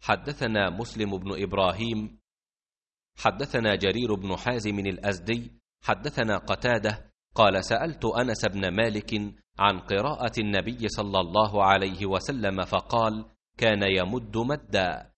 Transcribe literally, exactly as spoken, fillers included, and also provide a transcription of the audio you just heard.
حدثنا مسلم بن إبراهيم حدثنا جرير بن حازم الأزدي حدثنا قتادة قال سألت أنس بن مالك عن قراءة النبي صلى الله عليه وسلم فقال كان يمد مدا